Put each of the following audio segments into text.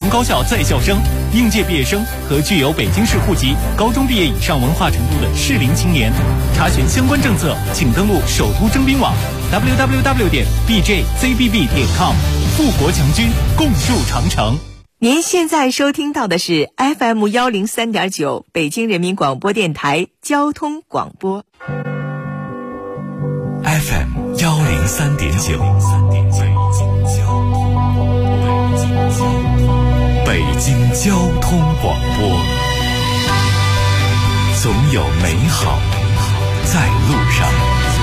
高校在校生、应届毕业生和具有北京市户籍、高中毕业以上文化程度的适龄青年。查询相关政策，请登录首都征兵网 www.bjzbb.com。富国强军，共筑长城。 您现在收听到的是 FM 103.9北京人民广播电台交通广播。 FM 103.9，北京交通广播，总有美好在路上。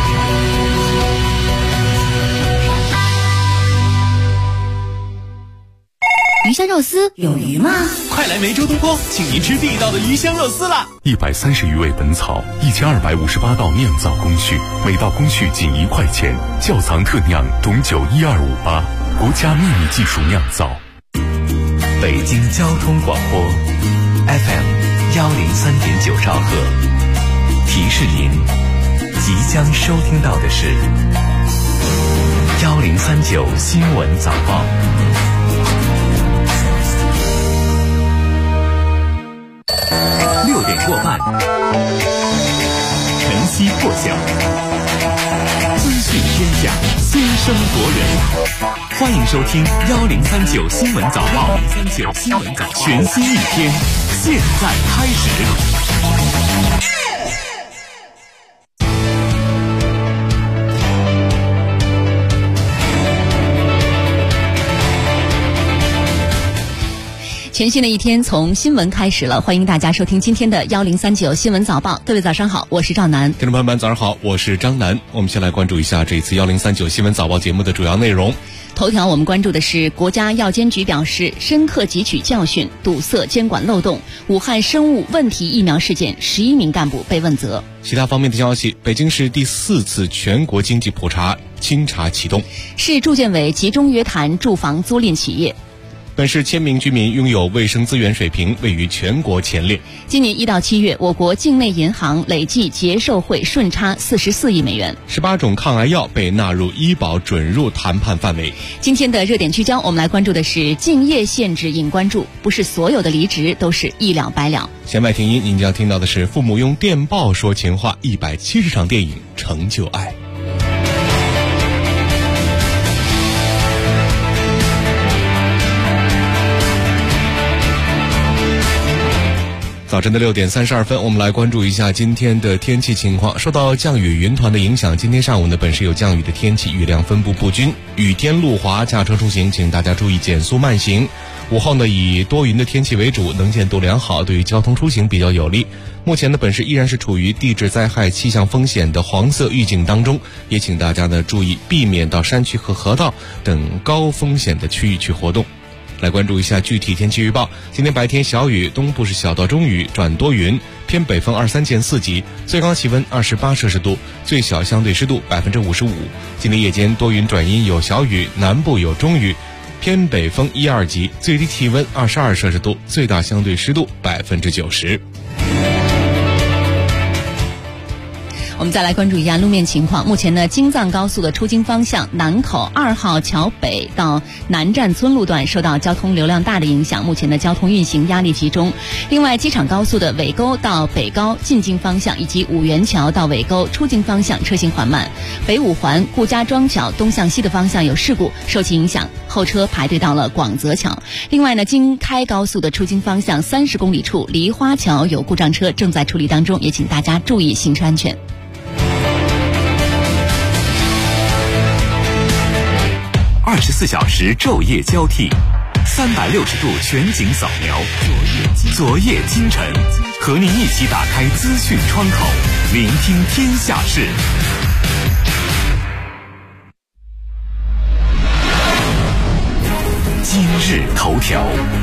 鱼香肉丝有鱼吗？ 快来梅州东坡，请您吃地道的鱼香肉丝啦 ！130余味本草，1258道酿造工序，每道工序仅1块钱。窖藏特酿董酒12588，国家秘密技术酿造。北京交通广播 FM 103.9兆赫，提示您即将收听到的是1039新闻早报。6点过半，晨曦破晓，资讯天下，先声夺人。欢迎收听1039新闻早报，1039新闻早报，全新一天，现在开始。 全新的一天从新闻开始了，欢迎大家收听今天的1039新闻早报。各位早上好，我是赵楠。 听众朋友们早上好，我是张楠。我们先来关注一下这次1039新闻早报节目的主要内容。 头条我们关注的是国家药监局表示深刻汲取教训，堵塞监管漏洞，武汉生物问题疫苗事件11名干部被问责。 其他方面的消息，北京市第4次全国经济普查清查启动， 市住建委集中约谈住房租赁企业。 本市1000名居民拥有卫生资源水平位于全国前列。 今年1到7月，我国境内银行累计结售汇顺差44亿美元。 18种抗癌药被纳入医保准入谈判范围。 今天的热点聚焦，我们来关注的是敬业限制引关注，不是所有的离职都是一了百了。 弦外听音，您将听到的是父母用电报说情话，170场电影成就爱。早晨的6点32分，我们来关注一下今天的天气情况。受到降雨云团的影响，今天上午呢本市有降雨的天气，雨量分布不均，雨天路滑，驾车出行请大家注意减速慢行。午后呢以多云的天气为主，能见度良好，对于交通出行比较有利。目前呢本市依然是处于地质灾害气象风险的黄色预警当中，也请大家呢注意避免到山区和河道等高风险的区域去活动。来关注一下具体天气预报。今天白天小雨，东部是小到中雨转多云，偏北风2、3见4级，最高气温28摄氏度，最小相对湿度55%。今天夜间多云转阴有小雨，南部有中雨，偏北风1、2级，最低气温22摄氏度，最大相对湿度90%。 我们再来关注一下路面情况。目前呢，京藏高速的出京方向南口2号桥北到南站村路段受到交通流量大的影响，目前的交通运行压力集中。另外，机场高速的尾沟到北高进京方向以及五元桥到尾沟出京方向车行缓慢。北五环顾家庄桥东向西的方向有事故，受其影响，后车排队到了广泽桥。另外呢，京开高速的出京方向30公里处梨花桥有故障车正在处理当中，也请大家注意行车安全。 24小时昼夜交替，360度全景扫描，昨夜今晨，和您一起打开资讯窗口，聆听天下事。今日头条。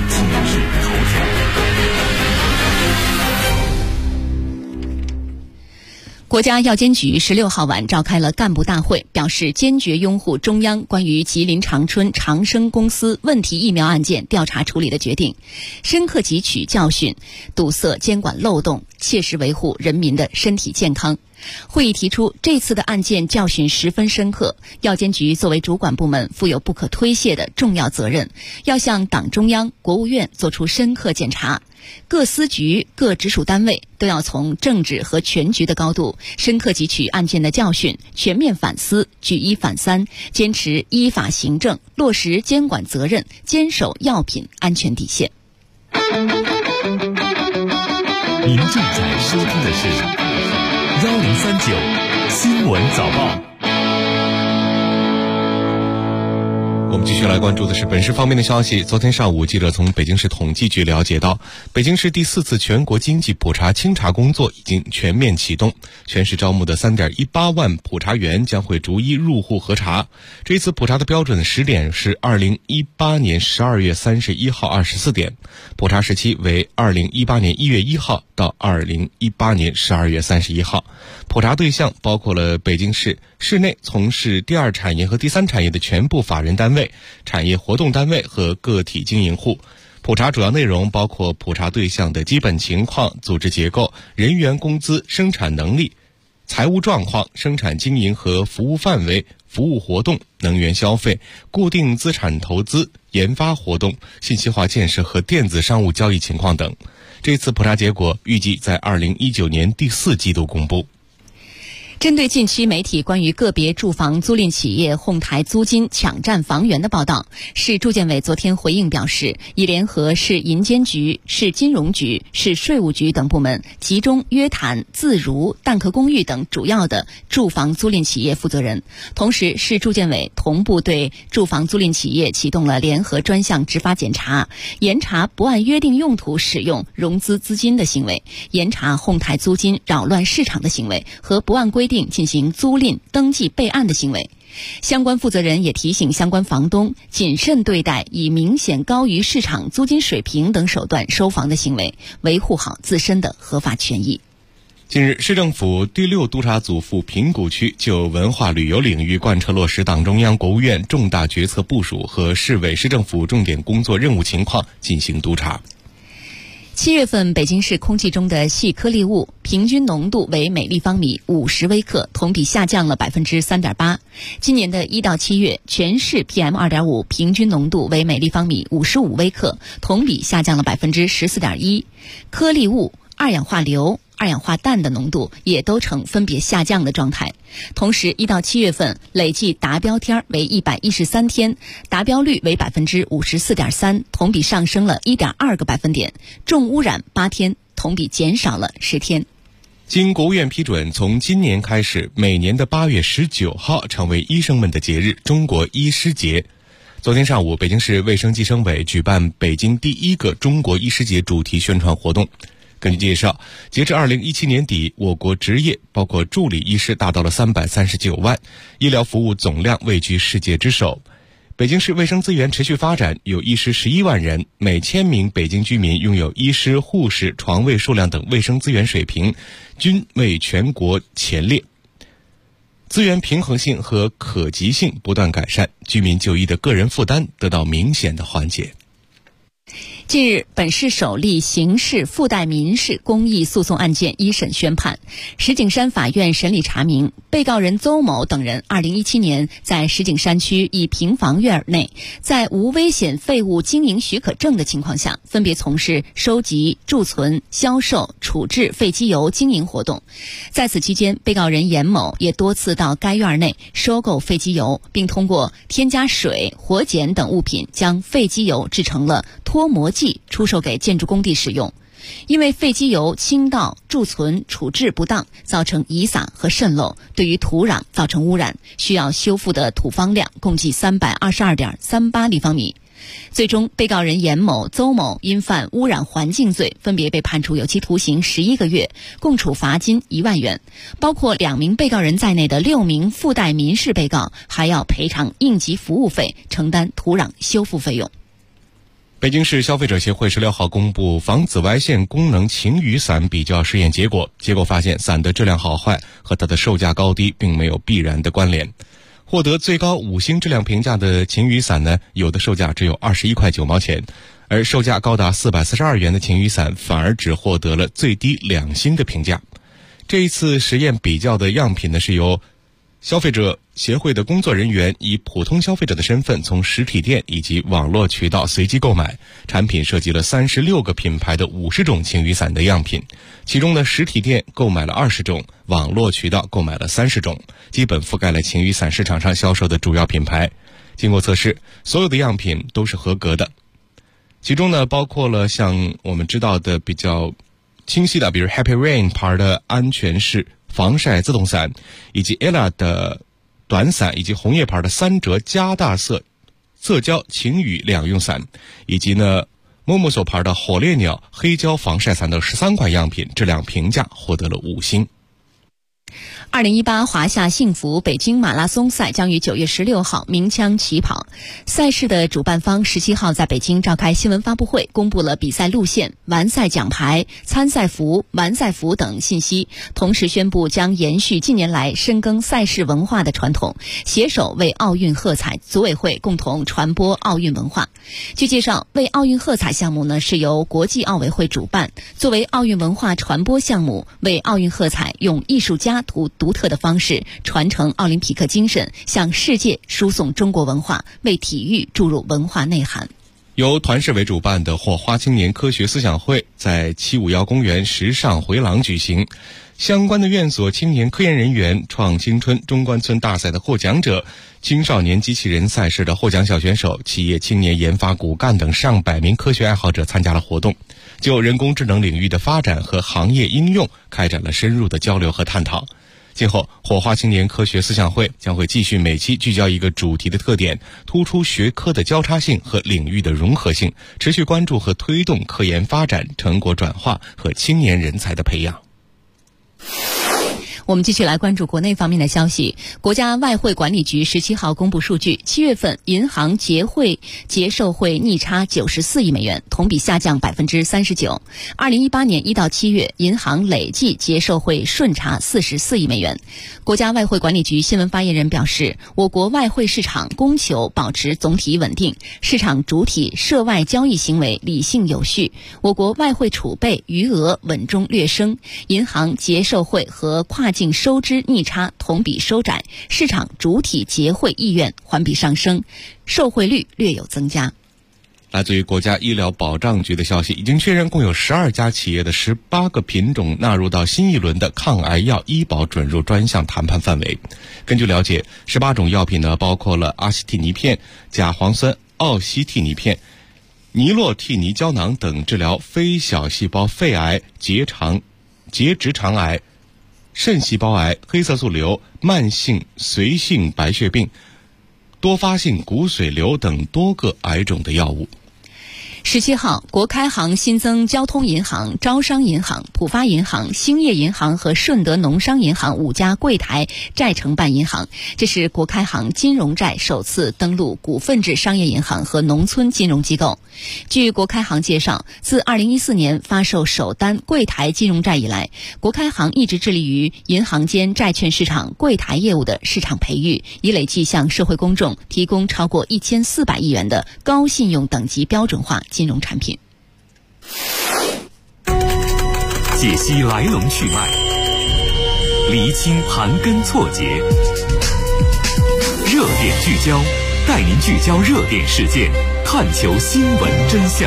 国家药监局16号晚召开了干部大会，表示坚决拥护中央关于吉林长春长生公司问题疫苗案件调查处理的决定，深刻汲取教训，堵塞监管漏洞，切实维护人民的身体健康。 会议提出，这次的案件教训十分深刻，药监局作为主管部门，负有不可推卸的重要责任，要向党中央、国务院作出深刻检查。各司局、各直属单位都要从政治和全局的高度，深刻汲取案件的教训，全面反思，举一反三，坚持依法行政，落实监管责任，坚守药品安全底线。 您正在收听的是1039新闻早报。 我们继续来关注的是本市方面的消息。昨天上午，记者从北京市统计局了解到，北京市第4次全国经济普查清查工作已经全面启动，全市招募的3.18万普查员将会逐一入户核查。这一次普查的标准时点是2018年12月31号24点，普查时期为2018年1月1号到2018年12月31号。普查对象包括了北京市市内从事第二产业和第三产业的全部法人单位、产业活动单位和个体经营户。普查主要内容包括普查对象的基本情况、组织结构、人员工资、生产能力、财务状况、生产经营和服务范围、服务活动、能源消费、固定资产投资、研发活动、信息化建设和电子商务交易情况等。这次普查结果预计在2019年第4季度公布。 针对近期媒体关于个别住房租赁企业哄抬租金、抢占房源的报道，市住建委昨天回应表示，已联合市银监局、市金融局、市税务局等部门，集中约谈自如、蛋壳公寓等主要的住房租赁企业负责人。同时，市住建委同步对住房租赁企业启动了联合专项执法检查，严查不按约定用途使用融资资金的行为，严查哄抬租金、扰乱市场的行为和不按规定进行租赁登记备案的行为。相关负责人也提醒相关房东谨慎对待以明显高于市场租金水平等手段收房的行为，维护好自身的合法权益。 近日，市政府第6督察组赴平谷区就文化旅游领域贯彻落实党中央、国务院重大决策部署和市委市政府重点工作任务情况进行督查。 7月份北京市空气中的细颗粒物平均浓度为每立方米50微克，同比下降了 3.8%。今年的1到7月，全市 PM2.5 平均浓度为每立方米55微克，同比下降了 14.1%。颗粒物、二氧化硫、二氧化氮的浓度也都呈分别下降的状态。同时，1到7月份累计达标天为113天，达标率为 54.3%， 同比上升了 1.2个百分点。重污染8天，同比减少了10天。 经国务院批准，从今年开始，每年的8月19号成为医生们的节日——中国医师节。昨天上午，北京市卫生计生委举办北京第1个中国医师节主题宣传活动。根据介绍，截至2017年底，我国执业包括助理医师达到了339万，医疗服务总量位居世界之首。北京市卫生资源持续发展，有医师11万人，每1000名北京居民拥有医师、护士、床位数量等卫生资源水平均为全国前列。资源平衡性和可及性不断改善，居民就医的个人负担得到明显的缓解。 近日，本市首例刑事附带民事公益诉讼案件一审宣判。石景山法院审理查明，被告人邹某等人2017年在石景山区一平房院内，在无危险废物经营许可证的情况下，分别从事收集、贮存、销售、处置废机油经营活动。在此期间，被告人严某也多次到该院内收购废机油，并通过添加水、火碱等物品将废机油制成了脱模剂出售给建筑工地使用。因为废机油倾倒、贮存、处置不当，造成遗撒和渗漏，对于土壤造成污染，需要修复的土方量共计322.38立方米。最终，被告人严某、邹某因犯污染环境罪，分别被判处有期徒刑11个月，共处罚金1万元。包括2名被告人在内的6名附带民事被告还要赔偿应急服务费，承担土壤修复费用。 北京市消费者协会16号公布防紫外线功能晴雨伞比较试验结果，结果发现伞的质量好坏和它的售价高低并没有必然的关联。获得最高5星质量评价的晴雨伞呢，有的售价只有21块9毛钱，而售价高达442元的晴雨伞反而只获得了最低2星的评价。 这一次实验比较的样品呢，是由消费者协会的工作人员以普通消费者的身份从实体店以及网络渠道随机购买，产品涉及了36个品牌的50种晴雨伞的样品，其中呢实体店购买了20种，网络渠道购买了30种，基本覆盖了晴雨伞市场上销售的主要品牌。经过测试，所有的样品都是合格的，其中呢包括了像我们知道的比较清晰的，比如 Happy Rain 牌的安全式防晒自动伞，以及 Ella 的短伞，以及红叶牌的3折加大色胶晴雨两用伞，以及呢Momoso 牌的火烈鸟黑胶防晒伞等13款样品，质量评价获得了5星。 2018华夏幸福北京马拉松赛将于9月16号鸣枪起跑。赛事的主办方17号在北京召开新闻发布会，公布了比赛路线、完赛奖牌、参赛服、完赛服等信息，同时宣布将延续近年来深耕赛事文化的传统，携手为奥运喝彩，组委会共同传播奥运文化。据介绍，为奥运喝彩项目呢是由国际奥委会主办，作为奥运文化传播项目，为奥运喝彩用艺术家独特的方式传承奥林匹克精神，向世界输送中国文化，为体育注入文化内涵。 由团市委主办的火花青年科学思想会在751公园时尚回廊举行，相关的院所青年科研人员、创青春中关村大赛的获奖者、青少年机器人赛事的获奖小选手、企业青年研发骨干等上百名科学爱好者参加了活动，就人工智能领域的发展和行业应用开展了深入的交流和探讨。今后火花青年科学思想会将会继续每期聚焦一个主题的特点，突出学科的交叉性和领域的融合性，持续关注和推动科研发展、成果转化和青年人才的培养。 我们继续来关注国内方面的消息。国家外汇管理局17号公布数据，7月份银行结售汇逆差94亿美元，同比下降39%。2018年1到7月，银行累计结售汇顺差44亿美元。国家外汇管理局新闻发言人表示，我国外汇市场供求保持总体稳定，市场主体涉外交易行为理性有序，我国外汇储备余额稳中略升，银行结售汇和跨境收支逆差同比收窄，市场主体结汇意愿环比上升，售汇率略有增加。 来自于国家医疗保障局的消息，已经确认共有12家企业的18个品种纳入到新一轮的抗癌药医保准入专项谈判范围。根据了解，18种药品呢包括了阿西替尼片、甲磺酸奥西替尼片、尼洛替尼胶囊等治疗非小细胞肺癌、结直肠癌、肾细胞癌、黑色素瘤、慢性髓性白血病、多发性骨髓瘤等多个癌种的药物。 17号，国开行新增交通银行、招商银行、浦发银行、兴业银行和顺德农商银行5家柜台债承办银行，这是国开行金融债首次登陆股份制商业银行和农村金融机构。据国开行介绍，自2014年发售首单柜台金融债以来，国开行一直致力于银行间债券市场柜台业务的市场培育，已累计向社会公众提供超过1400亿元的高信用等级标准化金融产品。 解析来龙去脉，厘清盘根错节，热点聚焦，带您聚焦热点事件，探求新闻真相。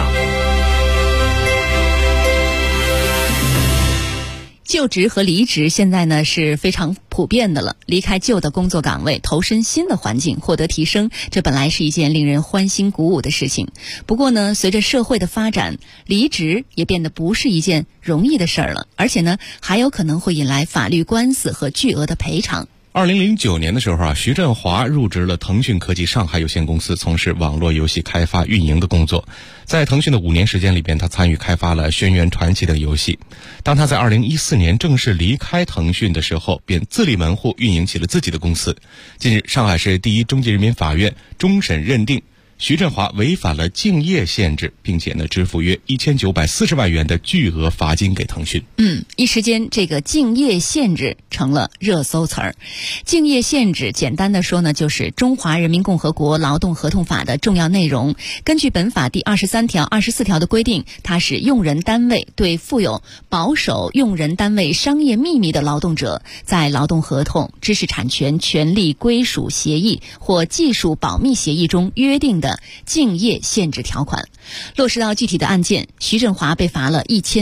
就职和离职现在呢是非常普遍的了，离开旧的工作岗位，投身新的环境，获得提升，这本来是一件令人欢欣鼓舞的事情。不过呢，随着社会的发展，离职也变得不是一件容易的事儿了，而且呢，还有可能会引来法律官司和巨额的赔偿。 2009年的时候徐振华入职了腾讯科技上海有限公司，从事网络游戏开发运营的工作。在腾讯的5年时间里边，他参与开发了《轩辕传奇》等游戏。当他在2014年正式离开腾讯的时候，便自立门户运营起了自己的公司。近日，上海市第一中级人民法院终审认定徐振华违反了竞业限制，并且呢支付约1940万元的巨额罚金给腾讯。 一时间这个竞业限制成了热搜词儿。竞业限制简单的说呢，就是《中华人民共和国劳动合同法》的重要内容。根据本法第23条、24条的规定，它是用人单位对负有保守用人单位商业秘密的劳动者，在劳动合同、知识产权、权利归属协议或技术保密协议中约定的竞业限制条款。落实到具体的案件，徐振华被罚了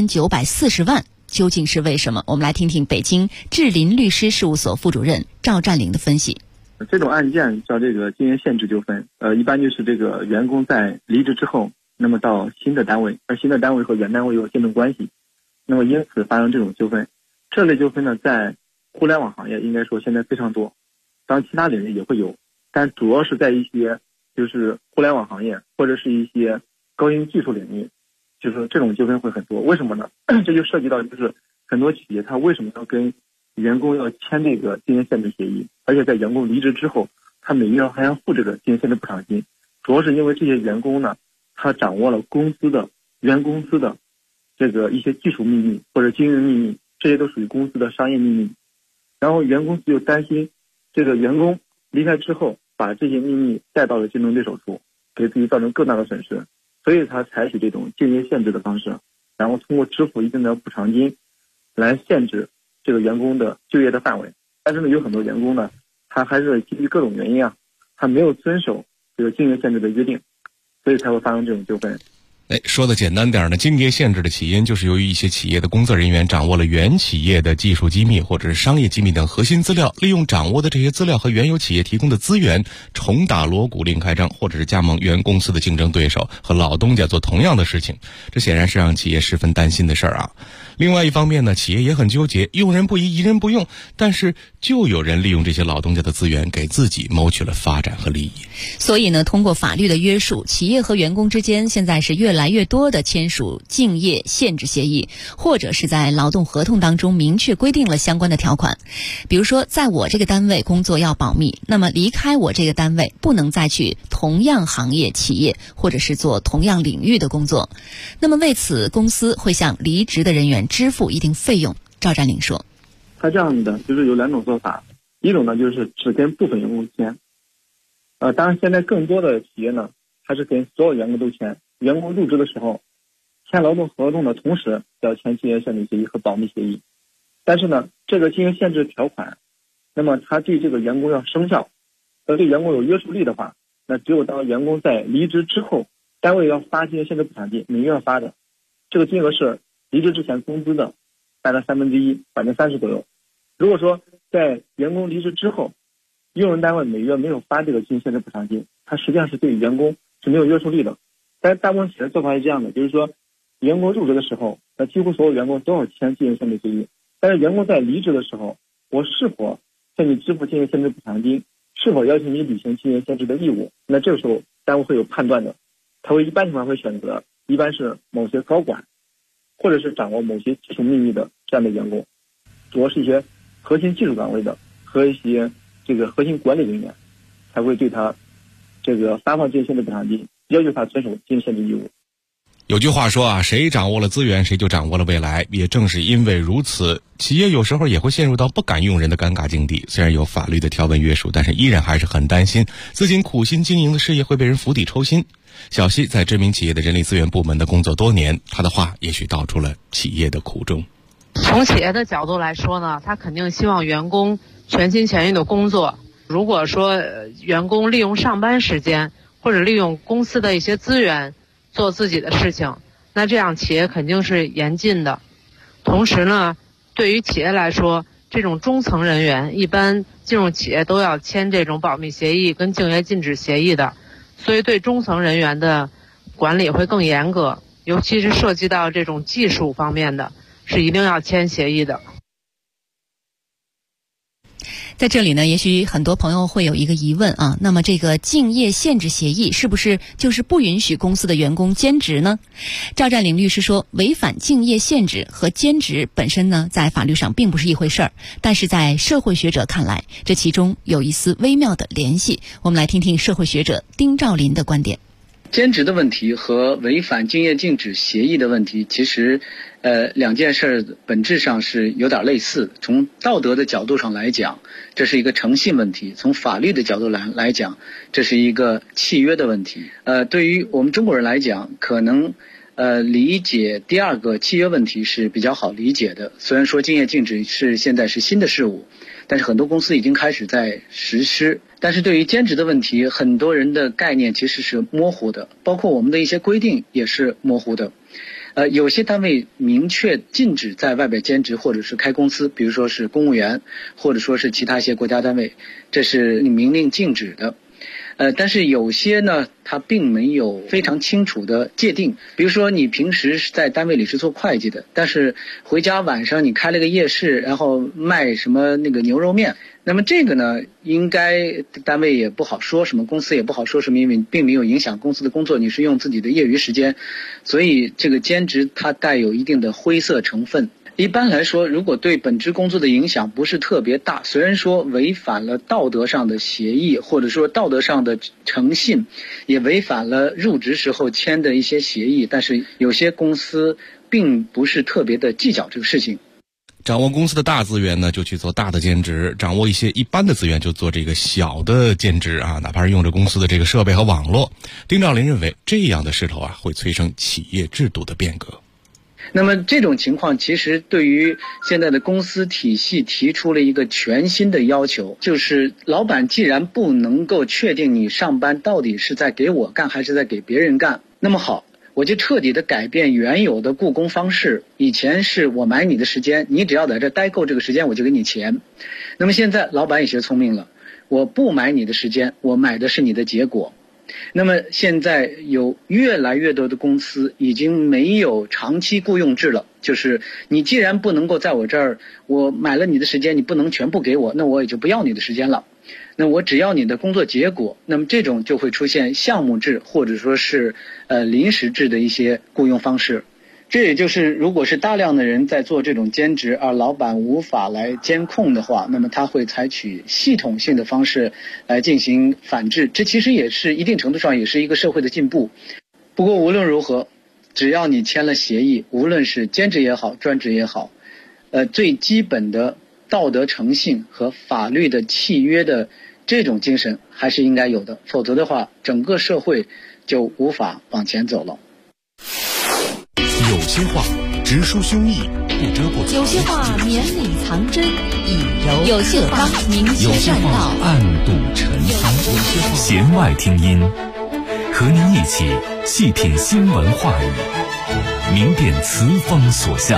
1940万，究竟是为什么？我们来听听北京智林律师事务所副主任赵占领的分析。 这种案件叫这个竞业限制纠纷，一般就是这个员工在离职之后，那么到新的单位，而新的单位和原单位有竞争关系，那么因此发生这种纠纷。这类纠纷呢，在互联网行业应该说现在非常多，当然其他领域也会有，但主要是在一些就是互联网行业或者是一些高新技术领域，就是这种纠纷会很多。为什么呢？这就涉及到就是很多企业它为什么要跟员工要签这个竞业限制协议，而且在员工离职之后，他每月还要付这个竞业限制补偿金，主要是因为这些员工呢，他掌握了原公司的这个一些技术秘密或者经营秘密，这些都属于公司的商业秘密。然后原公司就担心这个员工离开之后，把这些秘密带到了竞争对手处，给自己造成更大的损失，所以他采取这种竞业限制的方式，然后通过支付一定的补偿金来限制这个员工的就业的范围。但是呢，有很多员工呢，他还是基于各种原因他没有遵守这个竞业限制的约定，所以才会发生这种纠纷。 说的简单点呢，竞业限制的起因就是由于一些企业的工作人员掌握了原企业的技术机密或者是商业机密等核心资料，利用掌握的这些资料和原有企业提供的资源，重打锣鼓另开张，或者是加盟原公司的竞争对手和老东家做同样的事情，这显然是让企业十分担心的事儿另外一方面呢，企业也很纠结，用人不疑，疑人不用，但是就有人利用这些老东家的资源给自己谋取了发展和利益。 所以呢，通过法律的约束，企业和员工之间现在是越来越多的签署竞业限制协议，或者是在劳动合同当中明确规定了相关的条款。比如说，在我这个单位工作要保密，那么离开我这个单位不能再去同样行业企业或者是做同样领域的工作。那么为此，公司会向离职的人员支付一定费用。赵占领说， 他这样的就是有两种做法，一种呢就是只跟部分员工签，当然现在更多的企业呢，还是跟所有员工都签。员工入职的时候签劳动合同的同时要签竞业限制协议和保密协议，但是呢，这个竞业限制条款，那么它对这个员工要生效，对员工有约束力的话，那只有当员工在离职之后，单位要发竞业限制补偿金，每月要发的，这个金额是离职之前工资的大概1/3， 30%左右。如果说在员工离职之后，用人单位每月没有发这个竞业限制补偿金，它实际上是对员工是没有约束力的。但是大部分企业的做法是这样的，就是说员工入职的时候，几乎所有员工都要签竞业限制协议，但是员工在离职的时候，我是否向你支付竞业限制补偿金，是否要求你履行竞业限制的义务，那这个时候单位会有判断的，他会一般情况会选择一般是某些高管或者是掌握某些技术秘密的这样的员工，主要是一些核心技术岗位的和一些这个核心管理人员，才会对他这个发放竞业限制补偿金，要求他遵守竞业限制义务。 有句话说谁掌握了资源，谁就掌握了未来。也正是因为如此，企业有时候也会陷入到不敢用人的尴尬境地。虽然有法律的条文约束，但是依然还是很担心自己苦心经营的事业会被人釜底抽薪。小西在知名企业的人力资源部门的工作多年，他的话也许道出了企业的苦衷。 从企业的角度来说呢，他肯定希望员工全心全意的工作。如果说员工利用上班时间或者利用公司的一些资源做自己的事情，那这样企业肯定是严禁的。同时呢，对于企业来说，这种中层人员一般进入企业都要签这种保密协议跟竞业禁止协议的，所以对中层人员的管理会更严格，尤其是涉及到这种技术方面的，是一定要签协议的。 在这里呢，也许很多朋友会有一个疑问啊，那么这个竞业限制协议是不是就是不允许公司的员工兼职呢？赵占领律师说，违反竞业限制和兼职本身呢，在法律上并不是一回事儿，但是在社会学者看来，这其中有一丝微妙的联系。我们来听听社会学者丁兆林的观点。 兼职的问题和违反竞业禁止协议的问题，其实两件事本质上是有点类似。从道德的角度上来讲，这是一个诚信问题；从法律的角度来讲，这是一个契约的问题。对于我们中国人来讲，可能理解第二个契约问题是比较好理解的。虽然说竞业禁止现在是新的事物，但是很多公司已经开始在实施。但是对于兼职的问题，很多人的概念其实是模糊的，包括我们的一些规定也是模糊的。有些单位明确禁止在外边兼职或者是开公司，比如说是公务员，或者说是其他一些国家单位，这是明令禁止的。但是有些呢，它并没有非常清楚的界定。比如说你平时是在单位里是做会计的，但是回家晚上你开了个夜市，然后卖什么那个牛肉面，那么这个呢，应该单位也不好说什么，公司也不好说什么，因为并没有影响公司的工作，你是用自己的业余时间，所以这个兼职它带有一定的灰色成分。一般来说，如果对本职工作的影响不是特别大，虽然说违反了道德上的协议，或者说道德上的诚信，也违反了入职时候签的一些协议，但是有些公司并不是特别的计较这个事情。 掌握公司的大资源呢，就去做大的兼职；掌握一些一般的资源，就做这个小的兼职啊，哪怕是用着公司的这个设备和网络。丁兆林认为，这样的势头啊，会催生企业制度的变革。 那么这种情况其实对于现在的公司体系提出了一个全新的要求，就是老板既然不能够确定你上班到底是在给我干还是在给别人干，那么好，我就彻底的改变原有的雇工方式。以前是我买你的时间，你只要在这待够这个时间我就给你钱。那么现在老板也学聪明了，我不买你的时间，我买的是你的结果。那么现在有越来越多的公司已经没有长期雇佣制了，就是你既然不能够在我这儿，我买了你的时间，你不能全部给我，那我也就不要你的时间了，那我只要你的工作结果。那么这种就会出现项目制或者说是临时制的一些雇佣方式。这也就是如果是大量的人在做这种兼职，而老板无法来监控的话，那么他会采取系统性的方式来进行反制。这其实也是一定程度上也是一个社会的进步。不过无论如何，只要你签了协议，无论是兼职也好专职也好，最基本的道德诚信和法律的契约的这种精神还是应该有的，否则的话整个社会就无法往前走了。 有些话直抒胸臆，不遮不藏； 有些话绵里藏针，以柔有些话明有些话确栈道， 暗度陈仓；有些话弦外听音，和您一起细品新闻话语，明辨词风所向。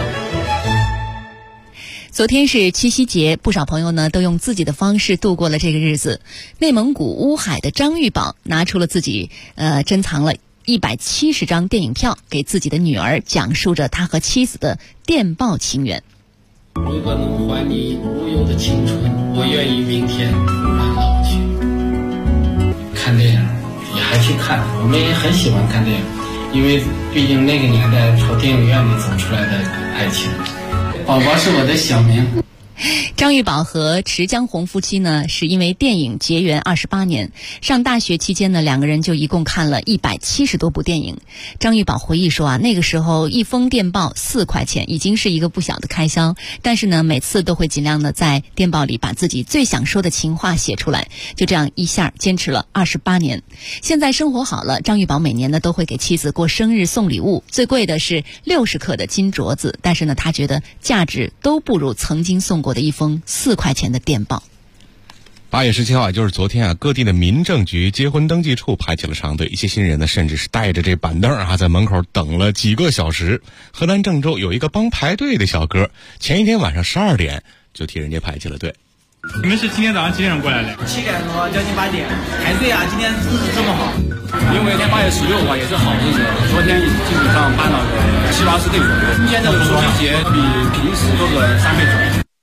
昨天是七夕节，不少朋友呢都用自己的方式度过了这个日子。内蒙古乌海的张玉宝拿出了自己珍藏了170张电影票，给自己的女儿讲述着他和妻子的电报情缘。 如果能还你无忧的青春，我愿意明天突然老去。看电影也还去看，我们也很喜欢看电影，因为毕竟那个年代从电影院里走出来的爱情。宝宝是我的小名。 张玉宝和池江红夫妻呢，是因为电影结缘28年。上大学期间呢，两个人就一共看了170多部电影。张玉宝回忆说啊，那个时候一封电报4块钱，已经是一个不小的开销。但是呢，每次都会尽量的在电报里把自己最想说的情话写出来，就这样一下坚持了28年。现在生活好了，张玉宝每年呢都会给妻子过生日送礼物，最贵的是60克的金镯子，但是呢，他觉得价值都不如曾经送过的一封4块钱的电报。 8月17号，就是昨天啊，各地的民政局结婚登记处排起了长队，一些新人呢，甚至是带着这板凳啊，在门口等了几个小时。河南郑州有一个帮排队的小哥，前一天晚上12点就替人家排起了队。 你们是今天早上几点钟过来的 ？7点多，将近8点。太对啊，今天日子这么好。 因为今天8月16号也是好日子，昨天基本上搬了70-80队左右。今天这个除夕节比平时多个3倍左右。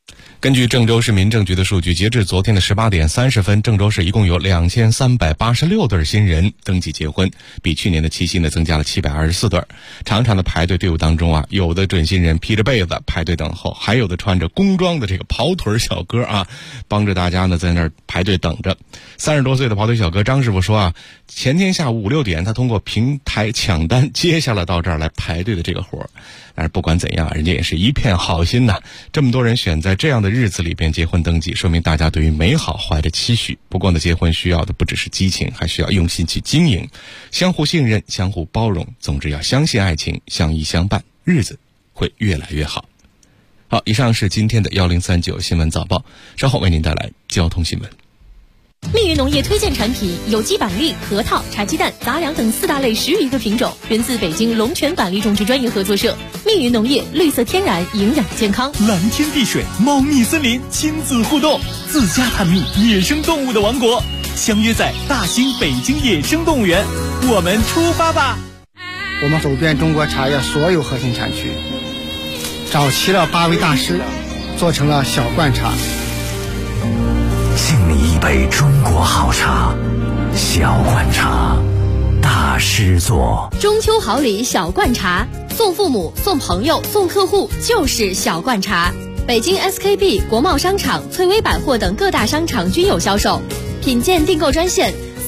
根据郑州市民政局的数据，截至昨天的18点30分，郑州市一共有2386对新人登记结婚，比去年的七夕呢增加了724对。长长的排队队伍当中啊，有的准新人披着被子排队等候，还有的穿着工装的这个跑腿小哥啊，帮着大家呢在那儿排队等着。30多岁的跑腿小哥张师傅说啊，前天下午5、6点，他通过平台抢单接下了到这儿来排队的这个活。但是不管怎样，人家也是一片好心呐，这么多人选在这样的日子里边结婚登记，说明大家对于美好怀着期许。不过呢，结婚需要的不只是激情，还需要用心去经营，相互信任，相互包容，总之要相信爱情，相依相伴，日子会越来越好。好，以上是今天的1039新闻早报，稍后为您带来交通新闻。 密云农业推荐产品有机板栗、核桃、茶鸡蛋、杂粮等4大类10余个品种，源自北京龙泉板栗种植专业合作社。密云农业，绿色天然，营养健康。 蓝天碧水，茂密森林，亲子互动，自家探秘野生动物的王国，相约在大兴北京野生动物园，我们出发吧！ 我们走遍中国茶叶所有核心产区，找齐了8位大师，做成了小罐茶。 敬你一杯中国好茶，小罐茶，大师做。 中秋好礼小罐茶，送父母、送朋友、送客户就是小罐茶。北京 SKP、国贸商场、翠微百货等各大商场均有销售。品鉴订购专线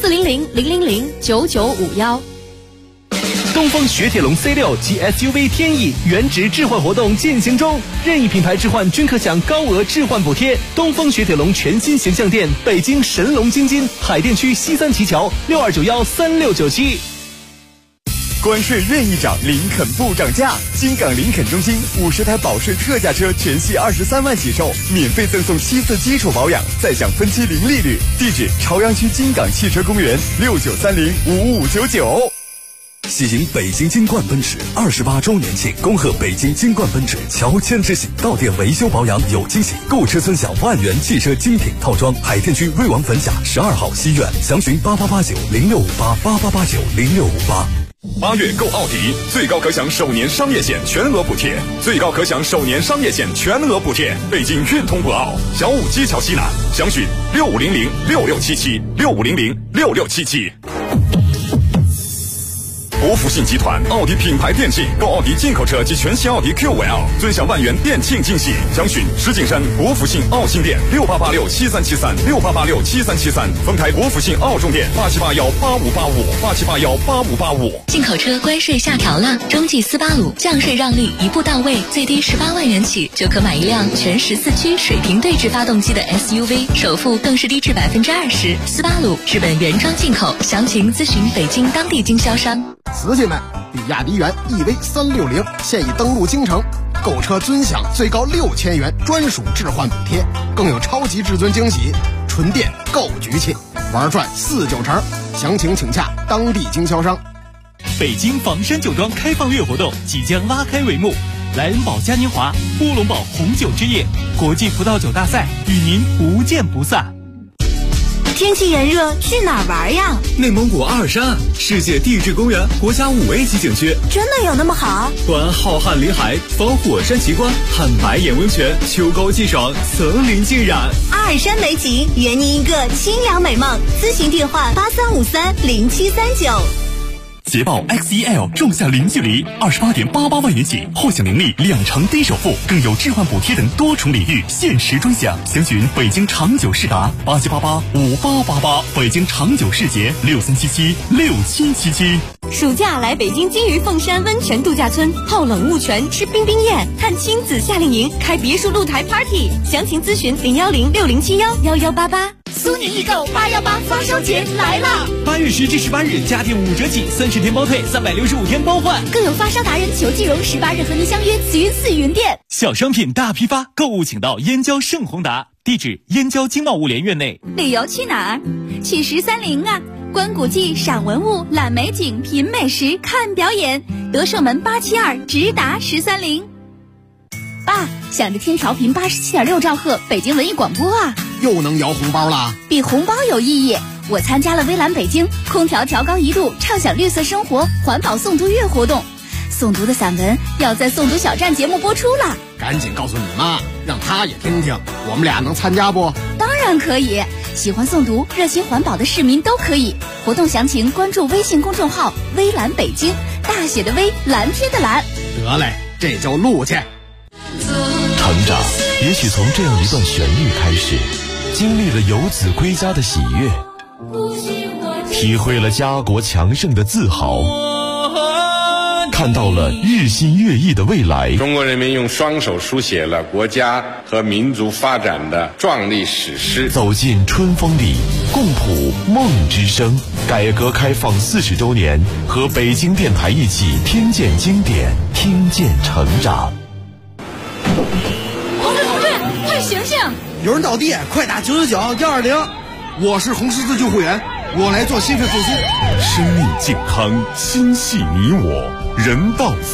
400-000-9951。 东风雪铁龙 C6 及 SUV 天翼原值置换活动进行中，任意品牌置换均可享高额置换补贴。东风雪铁龙全新形象店，北京神龙京津，海淀区西三旗桥62913697。 关税任意涨，林肯不涨价。金港林肯中心50台保税特价车全系23万起售，免费赠送7次基础保养，再享分期零利率。地址：朝阳区金港汽车公园69305599。 喜迎北京金冠奔驰28周年庆，恭贺北京金冠奔驰乔迁之喜，到店维修保养有惊喜，购车尊享万元汽车精品套装。海淀区瑞王坟甲12号西苑，详询8889065888890658。 8月购奥迪，最高可享首年商业险全额补贴，最高可享首年商业险全额补贴。北京运通博奥小武基桥西南，详询6500667765006677。国福信集团奥迪品牌店庆，购奥迪进口车及全新奥迪 Q5L， 尊享万元店庆惊喜。详询石景山国福信奥新店6886737368867373，丰台国福信奥中店8781858587818585。 进口车关税下调了，中际斯巴鲁降税让利一步到位，最低18万元起就可买一辆全14驱水平对置发动机的 SUV， 首付更是低至20%。斯巴鲁日本原装进口，详情咨询北京当地经销商。 瓷器们，比亚迪元 EV360现已登陆京城，购车尊享最高6000元专属置换补贴，更有超级至尊惊喜，纯电够局气，玩转4-9成。详情请洽当地经销商。 北京房山酒庄开放月活动即将拉开帷幕，莱恩堡嘉年华、乌龙堡红酒之夜、国际葡萄酒大赛与您不见不散。 天气炎热，去哪儿玩呀？ 内蒙古阿尔山，世界地质公园国家5A级景区， 真的有那么好？ 观浩瀚林海，访火山奇观，看白眼温泉，秋高气爽，层林尽染。 阿尔山美景，圆您一个清凉美梦。咨询电话83530739。 捷豹 XEL 仲夏零距离28.88万元起，获享年利2成低首付，更有置换补贴等多重礼遇，限时专享。详询北京长久世达87885888，北京长久世捷63776777。 暑假来北京金鱼凤山温泉度假村，泡冷雾泉，吃冰冰宴，看亲子夏令营，开别墅露台 party。详情咨询01060711188。 苏宁易购818发烧节来了 ！8月10至18日，家电5折起，30天包退，365天包换， 更有发烧达人裘继荣18日和您相约慈云寺云店。 小商品大批发，购物请到燕郊盛宏达，地址燕郊经贸物联院内。 旅游去哪儿？去1301啊！观古迹、赏文物、览美景、品美食、看表演，德胜门872直达1301。爸，想着听调频87.6兆赫北京文艺广播啊！ 又能摇红包了？ 比红包有意义。我参加了微蓝北京空调调高1度，畅享绿色生活环保诵读月活动， 诵读的散文要在诵读小站节目播出了。 赶紧告诉你妈，让她也听听，我们俩能参加不？ 当然可以，喜欢诵读、热心环保的市民都可以。活动详情关注微信公众号“微蓝北京”，大写的微，蓝天的蓝。 得嘞，这就录去。 成长也许从这样一段旋律开始，经历了游子归家的喜悦，体会了家国强盛的自豪，看到了日新月异的未来。 中国人民用双手书写了国家和民族发展的壮丽史诗。 走进春风里，共谱梦之声。改革开放40周年，和北京电台一起听见经典，听见成长。 同志，快醒醒！ 有人倒地，快打999-120。 我是红十字救护员，我来做心肺复苏。 生命健康，心系你我，人道